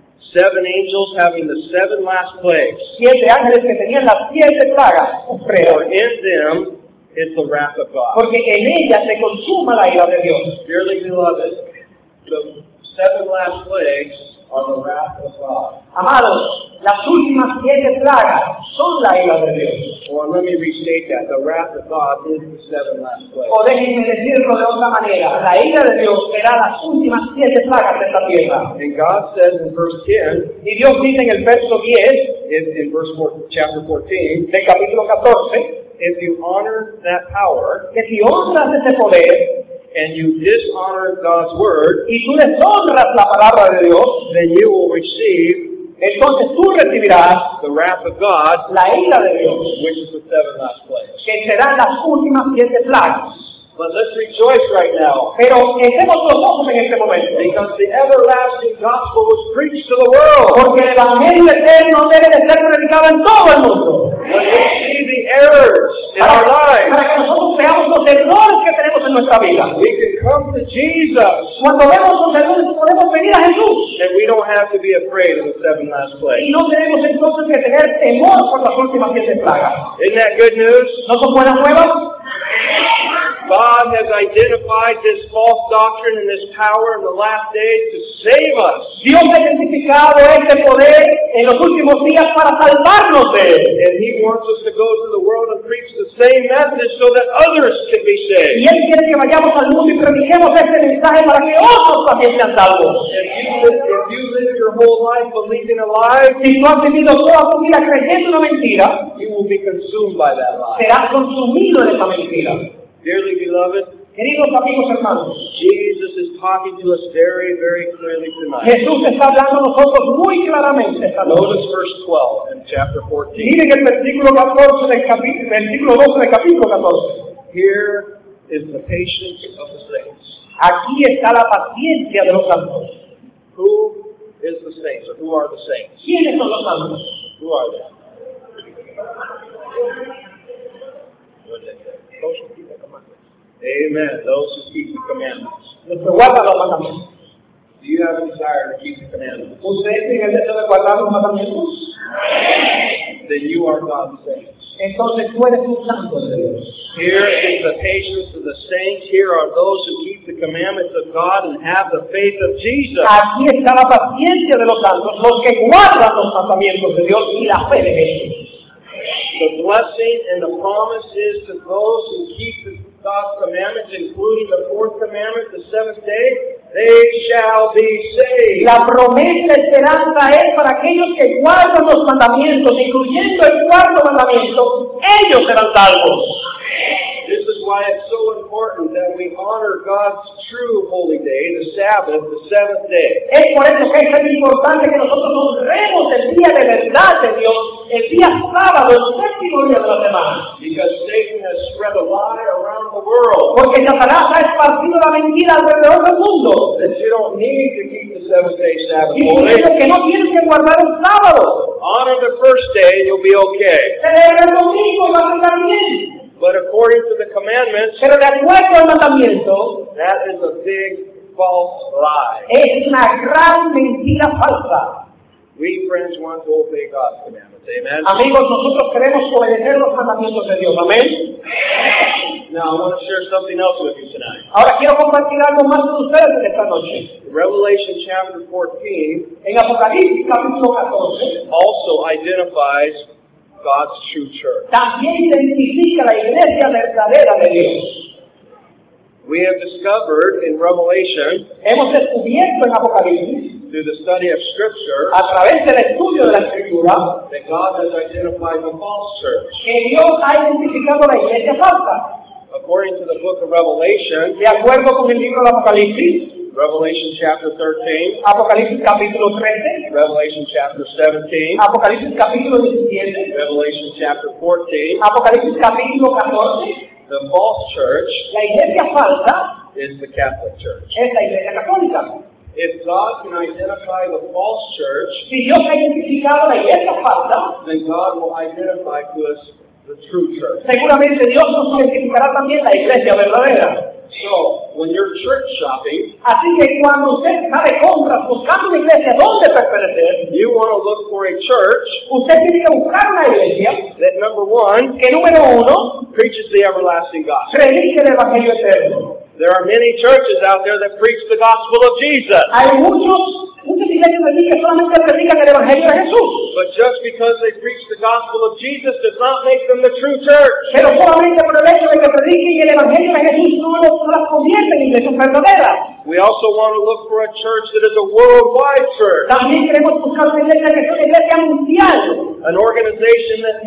7 angels having the 7 last plagues. 7 ángeles que tenían las 7 plagas. For in them is the wrath of God. Porque en ella se consuma la ira de Dios. Dearly beloved, the 7 last plagues are the wrath of God. Amados, las últimas 7 plagas son la ira de Dios. Or let me restate that. The wrath of God is the 7 last plagues. O déjenme decirlo de otra manera. La ira de Dios será las últimas 7 plagas de esta tierra. And God says in verse 10, Y Dios dice en el verso 10, in chapter 14, del capítulo 14, if you honor that power que si honras ese poder and you dishonor God's word, y tú deshonras la palabra de Dios, then you will receive entonces tú recibirás the wrath of God, la ira de Dios, which is the 7 last plagues. que serán las últimas 7 plagas. But let's rejoice right now, Pero echemos los ojos en este momento, because the everlasting gospel was preached to the world. porque el evangelio eterno debe de ser predicado en todo el mundo. When we see the errors in our lives, Para que nosotros veamos los errores que tenemos en nuestra vida. we can come to Jesus, Cuando vemos los errores podemos venir a Jesús. and we don't have to be afraid of the 7 last Y plagues. no tenemos entonces que tener temor por las últimas 7 plagas. Isn't that good news? ¿No son buenas nuevas? God has identified this false doctrine and this power in the last days to save us. Dios ha identificado este poder en los últimos días para salvarnos de él. And He wants us to go to the world and preach the same message so that others can be Y saved. Él quiere que vayamos al mundo y prediquemos este mensaje para que otros también sean salvos. If you live your whole life believing a lie, Si tú has vivido toda tu vida creyendo una mentira, you will be consumed by that lie. serás consumido en esa mentira. Dearly beloved, Queridos amigos hermanos, Jesus is talking to us very, very clearly tonight. Jesús está hablando a nosotros muy claramente esta noche. Notice verse 12 in chapter 14. Miren el versículo 14 del versículo 12 del capítulo 14. Here is the patience of the saints. Aquí está la paciencia de los santos. Who is the saints, or who are the saints? ¿Quiénes son los santos? Who are they? What did they say? Those who keep the commandments. Amen. Those who keep the commandments. Los que guardan los mandamientos. Do you have a desire to keep the commandments? ¿Ustedes tienen el deseo de guardar los mandamientos? Then you are God's saints. Entonces tú eres un santo de Dios. Here is the patience of the saints. Here are those who keep the commandments of God and have the faith of Jesus. Aquí está la paciencia de los santos, los que guardan los mandamientos de Dios y la fe de Jesús. The blessing and the promise is to those who keep God's commandments, including the 4th commandment, the 7th day, they shall be saved. La promesa y esperanza es para aquellos que guardan los mandamientos, incluyendo el 4º mandamiento, ellos serán salvos. This is why it's so important that we honor God's true holy day, the Sabbath, the 7th day. Es por eso que es tan importante que nosotros honremos el día de verdad de Dios, el día sábado, el 7º día de la semana. Because Satan has spread a lie around the world Porque Satanás ha esparcido la mentira alrededor del mundo. that you don't need to keep the 7th-day Sabbath Y holy. dice que no tienes que guardar el sábado. Honor the first day and you'll be okay. Celebra el domingo y va a estar bien. But according to the commandments, Pero de acuerdo al mandamiento, that is a big false lie. es una gran mentira falsa. We, friends, want to obey God's commandments. Amen? Amigos, nosotros queremos obedecer los mandamientos de Dios. Amén. Now, I want to share something else with you tonight. Ahora quiero compartir algo más con ustedes esta noche. Revelation chapter 14 En Apocalipsis capítulo 14 also identifies God's true church. También identifica la iglesia verdadera de Dios. We have discovered in Revelation, Hemos descubierto en Apocalipsis, through the study of Scripture, a través del estudio de la Escritura, that God has identified the false church. que Dios ha identificado la iglesia falsa. According to the book of Revelation, De acuerdo con el libro de Apocalipsis, Revelation chapter 13, Apocalipsis capítulo 13, Revelation chapter 17, Apocalipsis capítulo 17, Revelation chapter 14, Apocalipsis capítulo 14, the false church la iglesia falsa is the Catholic Church. es la iglesia católica. If God can identify the false church, Si Dios ha identificado la iglesia falsa, then God will identify to us the true church. seguramente Dios nos identificará también la iglesia verdadera. So, when you're church shopping, Así que cuando usted está de compras buscando una iglesia donde pertenecer, you want to look for a church usted tiene que buscar una iglesia that, number one, que, número uno, preaches the everlasting gospel. predique el evangelio eterno. There are many churches out there that preach the gospel of Jesus. Hay muchas iglesias allí que solamente predican el evangelio de Jesús. But just because they preach the gospel of Jesus does not make them the true church. Pero solamente por el hecho de que prediquen el evangelio de Jesús no las convierte en iglesias verdaderas. We also want to look for a church that is a worldwide church. También queremos buscar una iglesia que sea una iglesia mundial. An organization that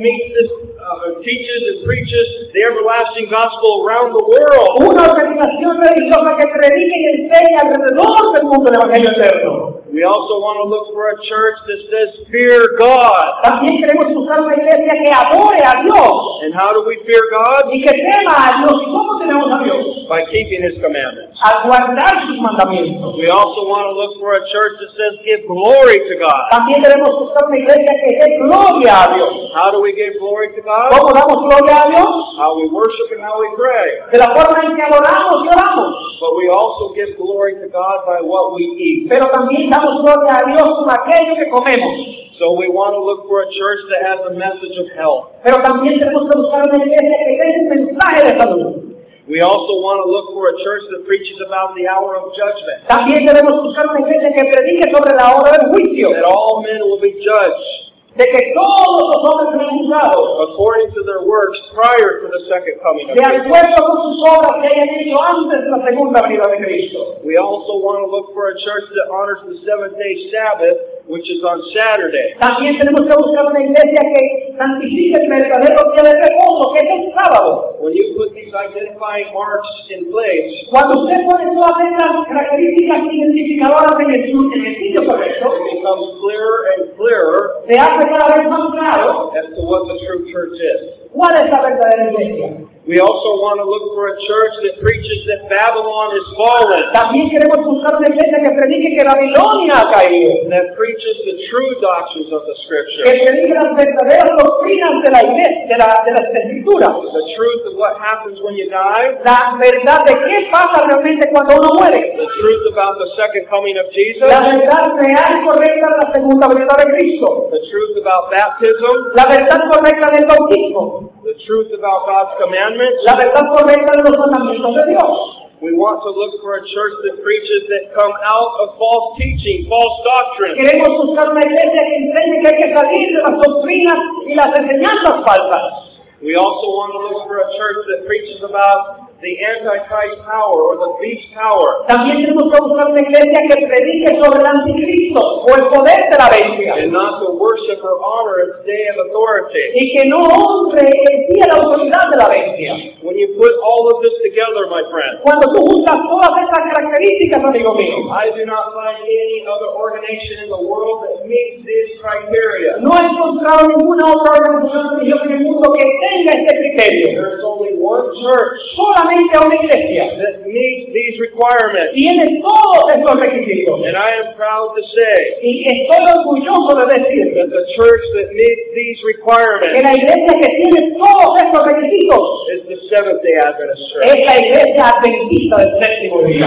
teaches and preaches the everlasting gospel around the world. Una organización religiosa que predique y enseñe alrededor del mundo el evangelio eterno. We also want to look for a church that says, fear God. También queremos buscar una iglesia que adore a Dios And how do we fear God? y que tema a Dios. ¿Y cómo tenemos a Dios? By keeping His commandments. Al guardar sus mandamientos. We also want to look for a church that says, give glory to God. También queremos buscar una iglesia que dé gloria a Dios. How do we give glory to God? ¿Cómo damos gloria a Dios? How we worship and how we pray. De la forma en que adoramos y oramos. But we also give glory to God by what we eat. Pero también damos gloria a Dios por aquello que comemos. So we want to look for a church that has a message of health. Pero también tenemos que buscar una iglesia que dé un mensaje de salud. We also want to look for a church that preaches about the hour of judgment. También debemos buscar una iglesia que predique sobre la hora del juicio. That all men will be judged De que todos los hombres serán juzgados. according to their works prior to the second coming of De Christ. acuerdo con sus obras que hayan hecho antes de la segunda venida de Cristo. We also want to look for a church that honors the seventh-day Sabbath, which is on Saturday. También tenemos que buscar una iglesia que santifique el verdadero día de reposo, que es el sábado. When you put these identifying marks in place, Cuando usted pone todas estas características identificadoras en el sitio correcto, it becomes clearer and clearer se hace cada vez más claro as to what the true church is. cuál es la verdadera iglesia. We also want to look for a church that preaches that Babylon is fallen, También queremos buscar una iglesia que predique que Babilonia ha caído, that preaches the true doctrines of the Scripture, que predique las verdaderas doctrinas de la iglesia, de las escrituras, the truth of what happens when you die, la verdad de qué pasa realmente cuando uno muere, the truth about the second coming of Jesus, la verdad real y correcta de la segunda venida de Cristo, the truth about baptism, la verdad correcta del bautismo, the truth about God's commandments. la verdad correcta de los mandamientos de Dios. We want to look for a church that preaches that come out of false teaching, false doctrine. Queremos buscar una iglesia que enseñe que hay que salir de las doctrinas y las enseñanzas falsas. We also want to look for a church that preaches about the Antichrist power or the beast power, También tenemos que buscar una iglesia que predique sobre el anticristo o el poder de la bestia and not to worship or honor its day of authority. y que no honre el día de la autoridad de la bestia. When you put all of this together, my friend, Cuando tú juntas todas estas características, amigo mío, I do not find any other organization in the world that meets these criteria. no he encontrado ninguna otra organización religiosa en el mundo que tenga este criterio. There's only one church Solamente una iglesia that meets these requirements. tiene todos estos requisitos. And I am proud to say Y estoy orgulloso de decir that the church that meets these que requirements la iglesia que tiene todos estos requisitos is the Seventh-day Adventist Church. es la iglesia adventista del séptimo día.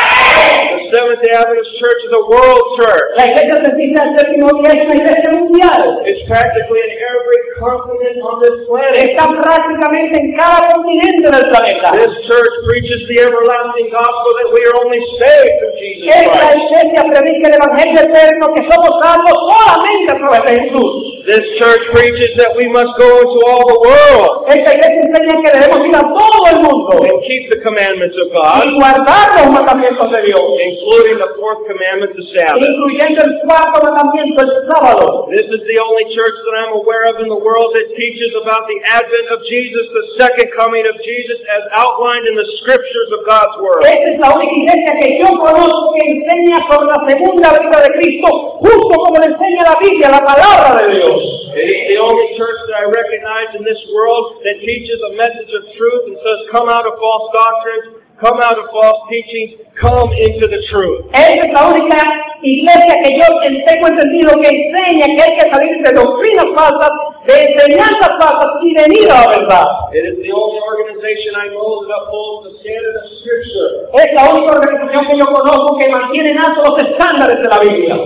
The Seventh-day Adventist Church is a world church. La iglesia adventista del séptimo día es una iglesia mundial. It's practically in every continent on this planet. Está prácticamente en cada continente del planeta. This church preaches the everlasting gospel that we are only saved through Jesus Esta Christ. iglesia predica el evangelio eterno que somos salvos solamente a través de Jesús. This church preaches that we must go into all the world Esta iglesia enseña que debemos ir a todo el mundo and keep the commandments of God, y guardar los mandamientos de Dios, including the fourth commandment, the Sabbath. incluyendo el cuarto mandamiento, el sábado. This is the only church that I'm aware of in the world that teaches about the advent of Jesus, the second coming of Jesus, as outlined in the scriptures of God's Word. Esta es la única iglesia que yo conozco que enseña sobre la segunda venida de Cristo, justo como le enseña la Biblia, la palabra de Dios. It is the only church that I recognize in this world that teaches a message of truth and says, come out of false doctrines, come out of false teachings, come into the truth. Esta es la única iglesia que yo tengo entendido que enseña que hay que salir de doctrinas falsas, de enseñanzas falsas y venir a la verdad. It is the only organization I know that upholds the standard of Scripture. Es la única organización que yo conozco que mantiene en alto los estándares de la Biblia.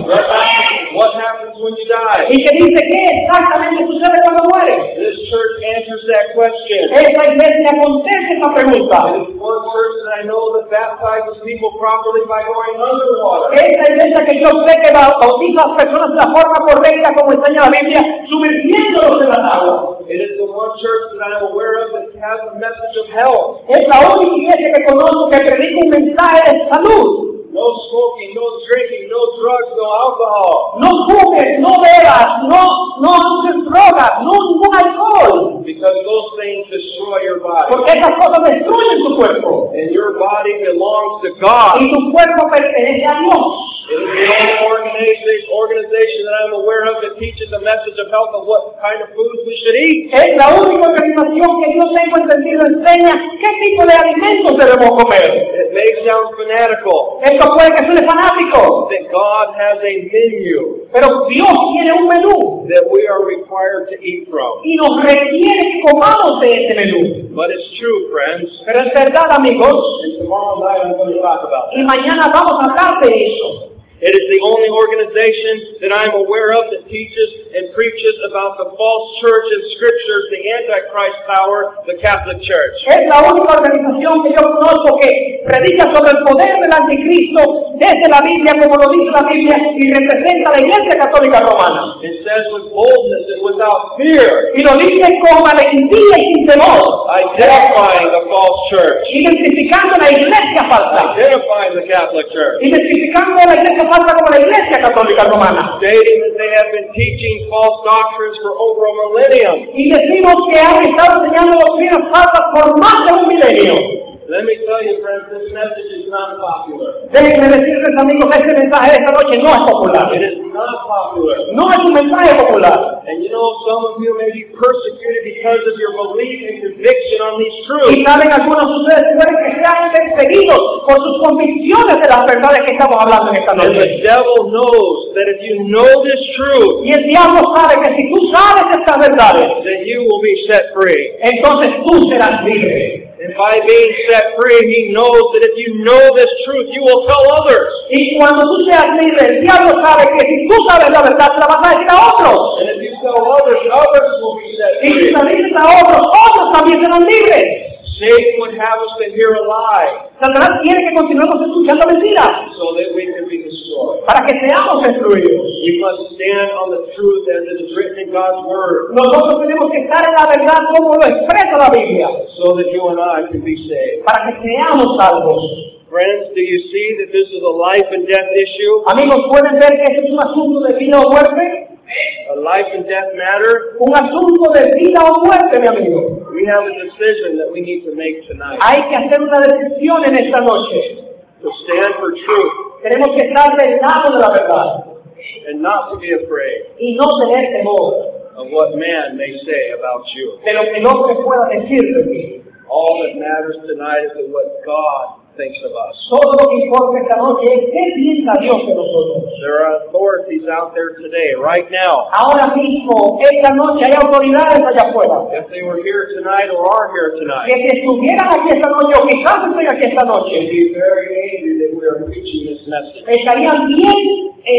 What happens when you die? Y que dice qué exactamente sucede cuando mueres. This church answers that question. Esta iglesia contesta esa pregunta. It is one church that I know that baptizes people properly by going underwater. Esta iglesia que yo sé que bautiza a las personas de la forma correcta como enseña la Biblia, sumergiéndolos en las aguas. It is the one church that I'm aware of that has a message of health. Es la única iglesia que conozco que predica un mensaje de salud. No smoking, no drinking, no drugs, no alcohol. No fumes, no bebas, no uses drogas, no ningún alcohol. Because those things destroy your body. Porque esas cosas destruyen tu cuerpo. And your body belongs to God. Y tu cuerpo pertenece a Dios. It is the only organization that I'm aware of that teaches a message of health of what kind of foods we should eat. Es la única organización que yo tengo entendido enseña qué tipo de alimentos debemos comer. It may sound fanatical. Esto puede que suene fanático, That God has a menu pero Dios tiene un menú that we are required to eat from. y nos requiere que comamos de ese menú. But it's true, friends. Pero es verdad, amigos, And tomorrow night I'm going to talk about y that. mañana vamos a hablar de eso. It is the only organization that I'm aware of that teaches and preaches about the false church in scriptures, the Antichrist power, the Catholic Church. Es la única organización que yo conozco que predica sobre el poder del anticristo desde la Biblia, como lo dice la Biblia, y representa a la Iglesia Católica Romana. It says with boldness and without fear, Y lo dice con valentía y sin temor, identifying the false church, identificando a la Iglesia falsa, identifying the Catholic Church, identificando a la Iglesia falsa como la Iglesia Católica Romana. stating that they have been teaching false doctrines for over a millennium. Y decimos que han estado enseñando doctrinas falsas por más de un milenio. Let me tell you, friends, this message is not popular. Déjenme decirles, amigos, este mensaje de esta noche no es popular. It is not popular. No es un mensaje popular. And you know, some of you may be persecuted because of your belief and conviction on these truths. Y saben algunos de ustedes pueden que sean perseguidos por sus convicciones de las verdades que estamos hablando en esta And noche. the devil knows that if you know this truth, Y el diablo sabe que si tú sabes estas verdades, then you will be set free. entonces tú serás libre. And by being set free, he knows that if you know this truth, you will tell others. Y cuando tú seas libre, el diablo sabe que si tú sabes la verdad, te la vas a decir a otros. And if you tell others, others will be set Y si free. la dices a otros, otros también serán libres. Satan would have us to hear a lie Satanás quiere que continuemos escuchando mentiras so that we can be destroyed. para que seamos destruidos. We must stand on the truth as it is written in God's Word Nosotros tenemos que estar en la verdad como lo expresa la Biblia, so that you and I can be saved. para que seamos salvos. Friends, do you see that this is a life and death issue? Amigos, ¿pueden ver que este es un asunto de vida o muerte? A life and death matter? Un asunto de vida o muerte, mi amigo. We have a decision that we need to make tonight. Hay que hacer una decisión en esta noche. To stand for truth Tenemos que estar del lado de la verdad and not to be afraid y no tener temor of what man may say about you. de lo que el hombre pueda decir de ti. All that matters tonight is what God thinks of us. Todo lo que importa esta noche es qué piensa Dios de nosotros. There are authorities out there today, right now. Ahora mismo, esta noche, hay autoridades allá afuera If they were here tonight or are here tonight, que si estuvieran aquí esta noche o quizás estén aquí esta they'd noche, be very angry that we are preaching this message. estarían bien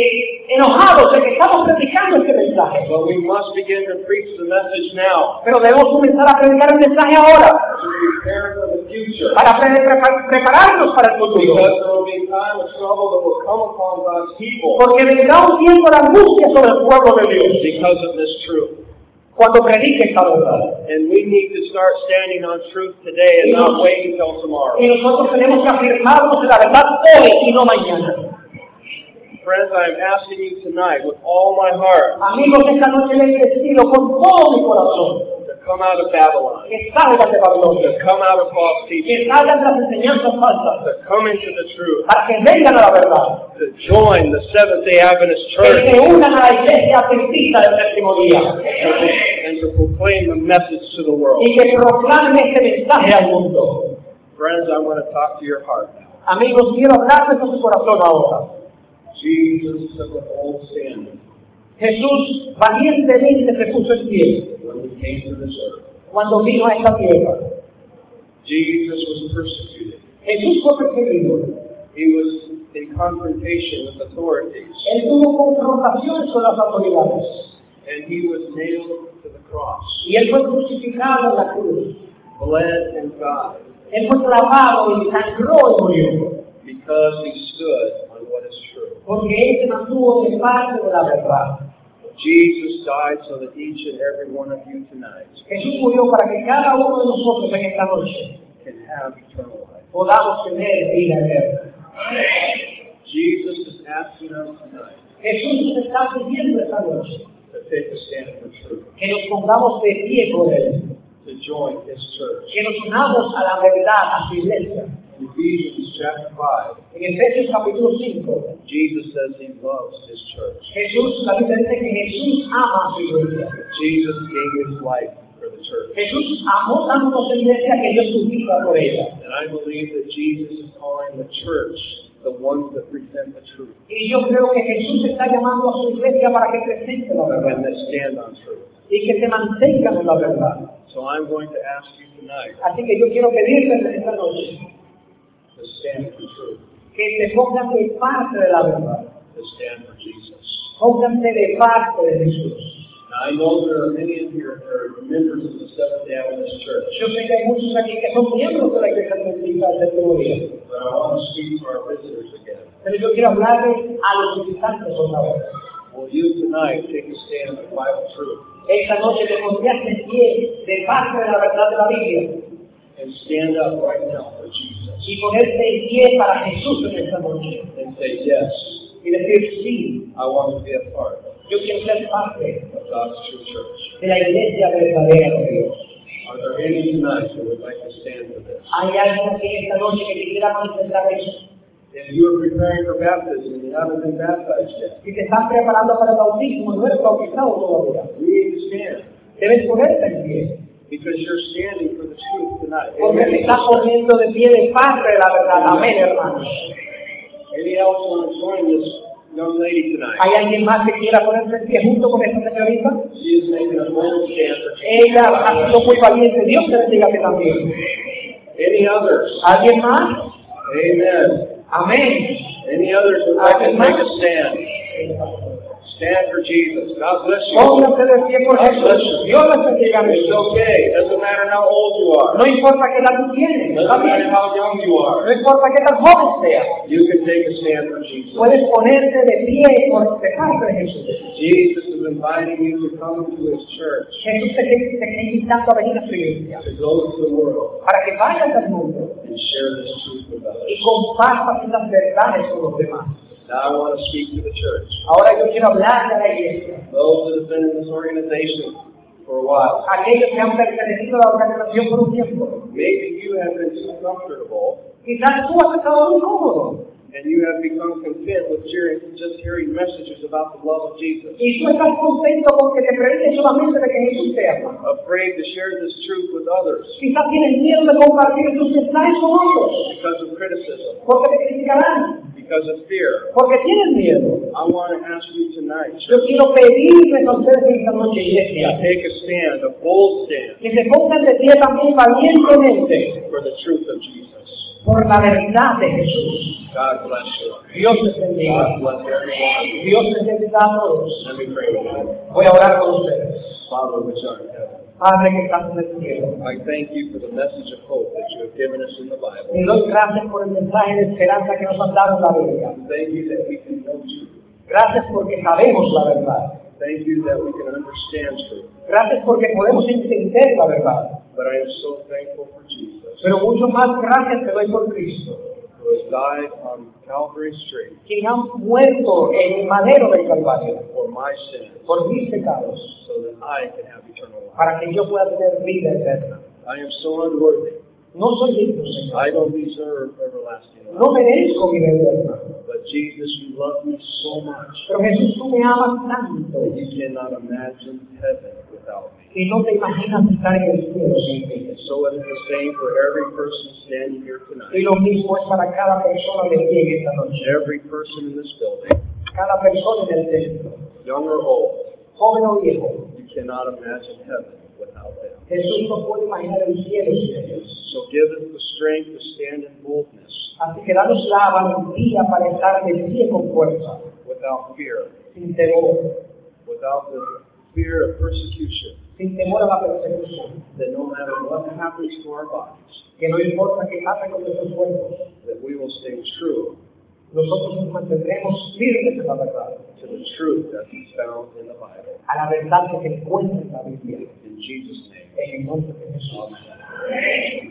enojados de que estamos predicando este mensaje. But we must begin to preach the message now Pero debemos comenzar a predicar el mensaje ahora to prepare for the future. para prepararnos para el futuro. Because there will be time of trouble that will come upon God's people Porque vendrá un tiempo de angustia sobre el pueblo de Dios because of this truth. cuando predique esta verdad. And we need to start standing on truth today and not wait until tomorrow. Y nosotros tenemos que afirmarnos en la verdad hoy y no mañana. Friends, I am asking you tonight with all my heart Amigos, esta noche les pido con todo mi corazón to come out of Babylon, que salgan de Babilonia, to come out of false teaching, que salgan de las enseñanzas falsas, to come into the truth, para que vengan a la verdad, to join the Seventh-day Adventist que Church, se unan a la iglesia adventista del séptimo día and to proclaim the message to the world. y que proclamen este mensaje al mundo. Friends, I want to talk to your heart now. Amigos, quiero hablarles a su corazón ahora. Jesus took a bold stand Jesús valientemente se puso en pie when he came to this earth. cuando vino a esta tierra. Jesus was persecuted. Jesús fue perseguido. He was in confrontation with authorities, Él tuvo confrontaciones con las autoridades. and he was nailed to the cross, Y él fue crucificado en la cruz. bled and died, Él fue clavado y sangró y murió. because he stood on what is true. Porque él se mantuvo de parte de la verdad. Jesus died so that each and every one of you tonight Jesús murió para que cada uno de nosotros en esta noche can have eternal life. podamos tener vida eterna. Jesus is asking us tonight Jesús nos está pidiendo esta noche to take a stand for truth, que nos pongamos de pie por él, to join his church. que nos unamos a la verdad, a su iglesia. In Ephesians chapter 5, En Efesios capítulo 5, Jesus says he loves his church. Jesús, la Biblia dice que Jesús ama a su iglesia. Jesus gave his life for the church. Jesús amó tanto a su iglesia que dio su vida por ella. And I believe that Jesus is calling the church the ones that present the truth Y yo creo que Jesús está llamando a su iglesia para que presente la and verdad that stand on truth. y que se mantengan en la verdad. So I'm going to ask you tonight Así que yo quiero pedirles esta noche to stand for truth, que se pongan de parte de la verdad, to stand for Jesus. pónganse de parte de Jesús. Now I know there are many in here that are members of the Seventh-day Adventist Church, Yo sé que hay muchos aquí que son miembros de la iglesia adventista del séptimo día, but I want to speak to our visitors again. pero yo quiero hablarles a los visitantes otra vez. Will you tonight take a stand for Bible truth Esta noche te pondrías en pie de parte de la verdad de la Biblia and stand up right now for Jesus y ponerte en pie para Jesús en esta noche and say, yes, y decir sí, I want to be a part yo quiero ser parte of God's true church. de la iglesia verdadera de Dios. Are there any tonight who would like to stand for this? Hay alguien aquí esta noche que quisiera manifestar eso. If you are preparing for baptism and you haven't been baptized yet, Si te estás preparando para el bautismo, no eres bautizado todavía, you need to stand debes ponerte en pie. because you're standing for the truth tonight. Porque te estás poniendo de pie de parte de la verdad. Amén, hermanos. Any else want to join this young lady tonight? ¿Hay alguien más que quiera ponerse en pie junto con esta señorita? She is making a bold stand for Jesus. Ella ha sido muy valiente. Dios te bendiga a ti también. Any others? ¿Alguien más? Amen. Amén. Any others who would like to take a stand? Stand for Jesus. God bless you. Pónganse de pie por Jesús. Dios les bendiga. It's okay. Doesn't matter how old you are. No importa qué edad tú tienes. Doesn't matter how young you are. No importa qué tan joven seas. You can take a stand for Jesus. Puedes ponerte de pie por de parte de Jesús. Jesus is inviting you to come to his church, Jesús te está invitando a venir a su iglesia to go to the world para que vayas al mundo and share this truth with others. y compartas estas verdades con los demás. Now I want to speak to the church. Ahora yo quiero hablar de la iglesia. Those that have been in this organization for a while. Aquellos que han pertenecido a la organización por un tiempo. Maybe you have been too comfortable Quizás tú has estado muy cómodo and you have become content with just hearing messages about the love of Jesus. y tú estás contento con que te predique solamente de que Jesús te ama. Afraid to share this truth with others Quizás tienes miedo de compartir tus mensajes con otros because of criticism, porque te criticarán, because of fear. porque tienes miedo. I want to ask you tonight, Yo church, quiero pedirles a ustedes esta noche, to iglesia, take a stand, a bold stand que se pongan de pie también valientemente for the truth of Jesus. por la verdad de Jesús. God bless you. Dios les bendiga. God bless everyone. Dios les bendiga a todos. Let me pray with you. Voy a orar con ustedes. Father, which art in heaven, Padre que estás en el cielo. I thank you for the message of hope that you have given us in the Bible. Te doy gracias por el mensaje de esperanza que nos han dado en la Biblia. Thank you that we can know you. Gracias porque sabemos la verdad. Thank you that we can understand truth. Gracias porque podemos entender la verdad. But I am so thankful for Jesus, Pero mucho más gracias te doy por Cristo, who has died on Calvary Street quien ha muerto en el madero del Calvario for my sins, por mis pecados, so that I can have eternal life. para que yo pueda tener vida eterna. I am so unworthy. No soy digno, Señor. I don't deserve everlasting life. No merezco vida eterna. But Jesus, you love me so much Pero Jesús, tú me amas tanto that you cannot imagine heaven without me. que no te imaginas estar en el cielo sin mí. And so it is the same for every person standing here Y tonight. lo mismo es para cada persona de pie en esta noche. Every person in this building, Cada persona en el templo, young or old, joven o viejo. you cannot imagine heaven without them. Jesús no puede imaginar el cielo sin ellos. So give us the strength to stand in boldness, Así que danos la valentía para estar de pie con fuerza, without fear, sin temor, without the fear of persecution, sin temor a la persecución. that no matter what happens to our bodies, Que no importa qué pase con nuestros cuerpos, that we will stay true nosotros nos mantendremos firmes en la verdad, to the truth that is found in the Bible. a la verdad que se encuentra en la Biblia. In Jesus' name. En el nombre de Jesús. Amen.